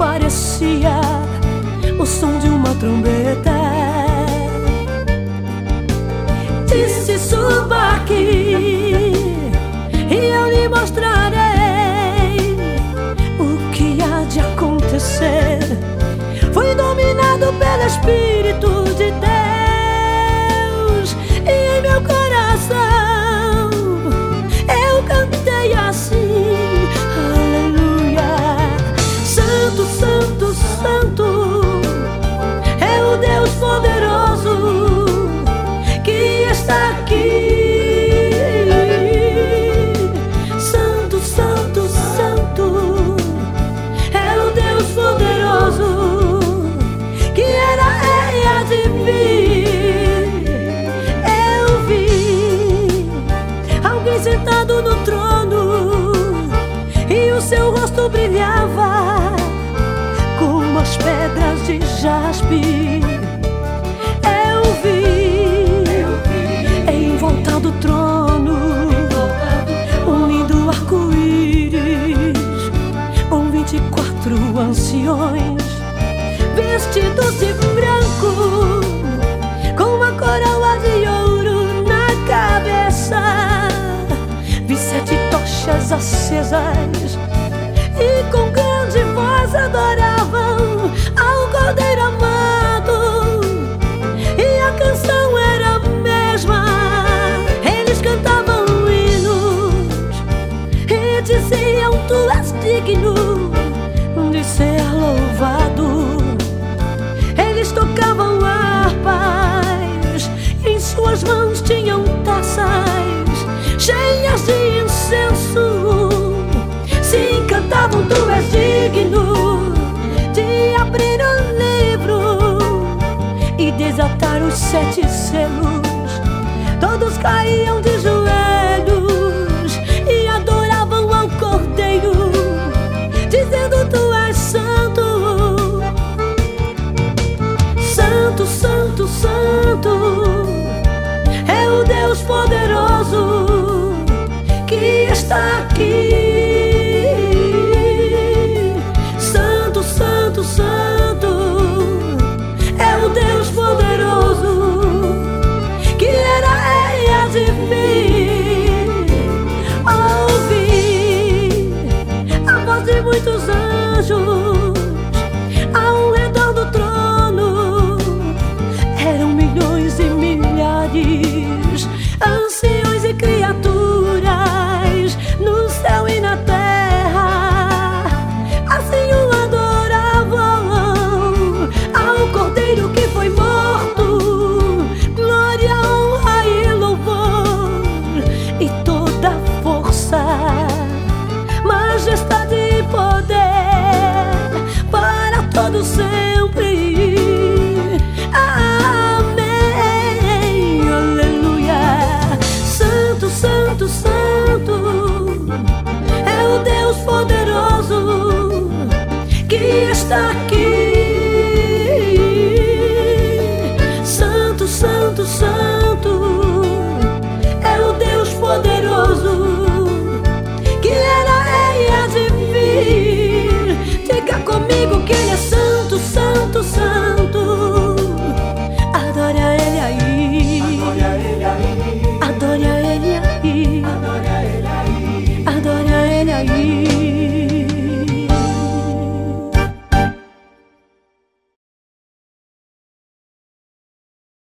parecia o som de uma trombeta. Disse: suba aqui e eu lhe mostrarei o que há de acontecer. Fui dominado pelo Espírito de Deus e em meu coração eu cantei assim: aleluia. Santo, santo, santo é o Deus poderoso que está aqui. Santo, santo, santo é o Deus poderoso que era, é e há de vir. Eu vi alguém sentado no trono e o seu rosto brilhava como as pedras de jaspe. Eu vi em volta do trono um lindo arco-íris, com 24 anciões vestidos de branco, com uma coroa de ouro na cabeça. Vi 7 tochas acesas e com grande voz adoravam ao Cordeiro amado, e a canção era a mesma. Eles cantavam hinos e diziam: tu és digno de ser louvado. Eles tocavam harpas, em suas mãos tinham taças cheias de incenso. Sim, cantavam: tu és digno de abrir o livro e desatar os 7 selos. Todos caíam de joelhos e adoravam ao Cordeiro, dizendo: tu és santo. Santo, santo, santo é o Deus poderoso que está aqui.